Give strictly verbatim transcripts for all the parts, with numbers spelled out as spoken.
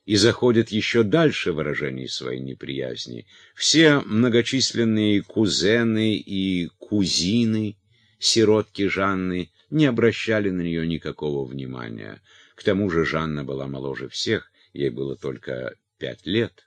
и заходит еще дальше выражений своей неприязни. Все многочисленные кузены и кузины сиротки Жанны не обращали на нее никакого внимания. К тому же Жанна была моложе всех, ей было только пять лет.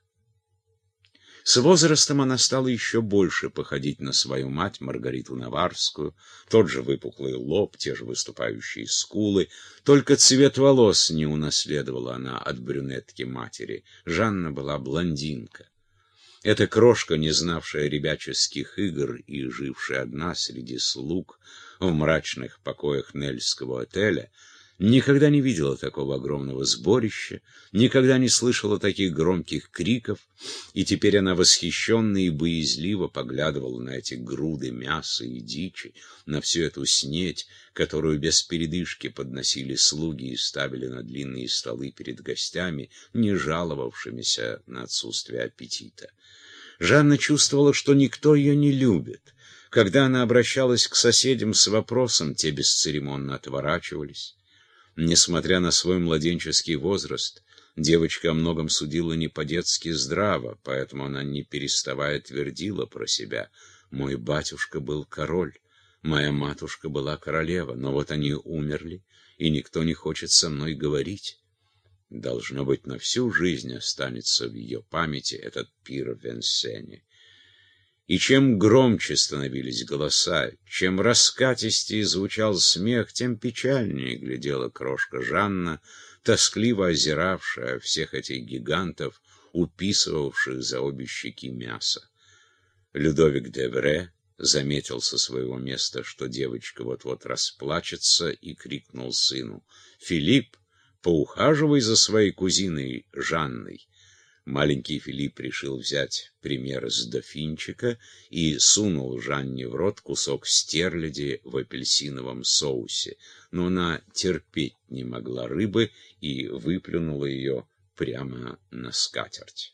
С возрастом она стала еще больше походить на свою мать, Маргариту Наварскую, тот же выпуклый лоб, те же выступающие скулы, только цвет волос не унаследовала она от брюнетки матери. Жанна была блондинка. Эта крошка, не знавшая ребяческих игр и жившая одна среди слуг в мрачных покоях Нельского отеля, никогда не видела такого огромного сборища, никогда не слышала таких громких криков, и теперь она восхищенно и боязливо поглядывала на эти груды мяса и дичи, на всю эту снеть, которую без передышки подносили слуги и ставили на длинные столы перед гостями, не жаловавшимися на отсутствие аппетита. Жанна чувствовала, что никто ее не любит. Когда она обращалась к соседям с вопросом, те бесцеремонно отворачивались. Несмотря на свой младенческий возраст, девочка о многом судила не по-детски здраво, поэтому она, не переставая, твердила про себя: «Мой батюшка был король, моя матушка была королева, но вот они умерли, и никто не хочет со мной говорить». Должно быть, на всю жизнь останется в ее памяти этот пир в Венсене. И чем громче становились голоса, чем раскатистее звучал смех, тем печальнее глядела крошка Жанна, тоскливо озиравшая всех этих гигантов, уписывавших за обе щеки мясо. Людовик де Вре заметил со своего места, что девочка вот-вот расплачется, и крикнул сыну: «Филипп, поухаживай за своей кузиной Жанной». Маленький Филипп решил взять пример с дофинчика и сунул Жанне в рот кусок стерляди в апельсиновом соусе, но она терпеть не могла рыбы и выплюнула ее прямо на скатерть.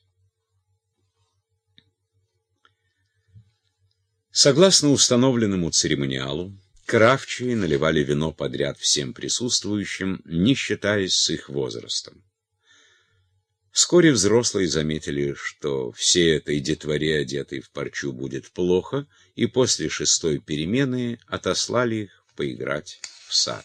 Согласно установленному церемониалу, кравчие наливали вино подряд всем присутствующим, не считаясь с их возрастом. Вскоре взрослые заметили, что всей этой детворе, одетой в парчу, будет плохо, и после шестой перемены отослали их поиграть в сад.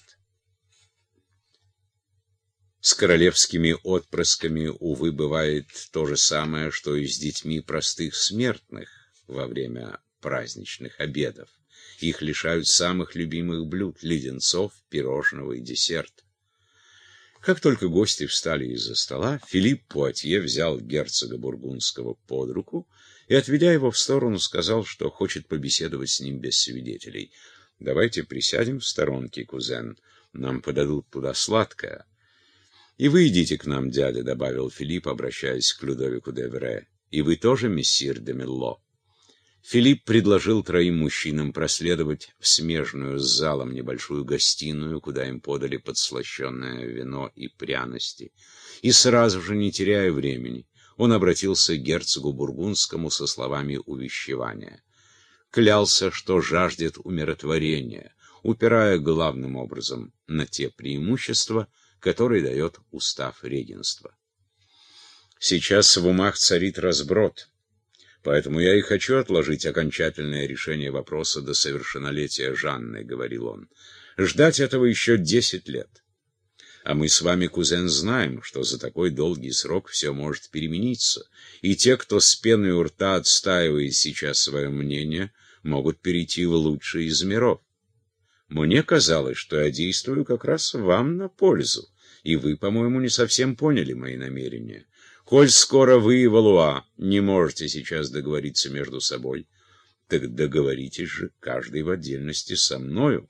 С королевскими отпрысками, увы, бывает то же самое, что и с детьми простых смертных во время праздничных обедов. Их лишают самых любимых блюд — леденцов, пирожного и десерта. Как только гости встали из-за стола, Филипп Пуатье взял герцога Бургундского под руку и, отведя его в сторону, сказал, что хочет побеседовать с ним без свидетелей. «Давайте присядем в сторонке, кузен, нам подадут туда сладкое». «И вы идите к нам, дядя», — добавил Филипп, обращаясь к Людовику де Вре. «И вы тоже, мессир де Мелло». Филипп предложил троим мужчинам проследовать в смежную с залом небольшую гостиную, куда им подали подслащенное вино и пряности. И сразу же, не теряя времени, он обратился к герцогу Бургундскому со словами увещевания. Клялся, что жаждет умиротворения, упирая главным образом на те преимущества, которые дает устав регенства. «Сейчас в умах царит разброд. Поэтому я и хочу отложить окончательное решение вопроса до совершеннолетия Жанны», — говорил он. «Ждать этого еще десять лет. А мы с вами, кузен, знаем, что за такой долгий срок все может перемениться, и те, кто с пеной у рта отстаивает сейчас свое мнение, могут перейти в лучший из миров. Мне казалось, что я действую как раз вам на пользу, и вы, по-моему, не совсем поняли мои намерения. Коль скоро вы и Валуа не можете сейчас договориться между собой, так договоритесь же каждый в отдельности со мною».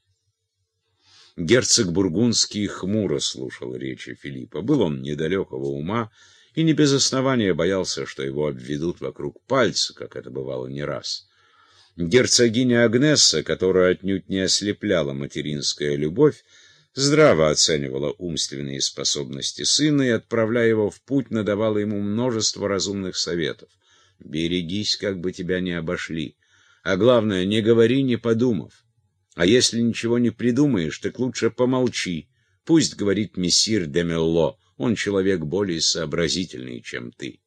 Герцог Бургундский хмуро слушал речи Филиппа. Был он недалекого ума и не без основания боялся, что его обведут вокруг пальца, как это бывало не раз. Герцогиня Агнесса, которую отнюдь не ослепляла материнская любовь, здраво оценивала умственные способности сына и, отправляя его в путь, надавала ему множество разумных советов. «Берегись, как бы тебя не обошли. А главное, не говори, не подумав. А если ничего не придумаешь, так лучше помолчи. Пусть говорит мессир де Мелло, Он человек более сообразительный, чем ты.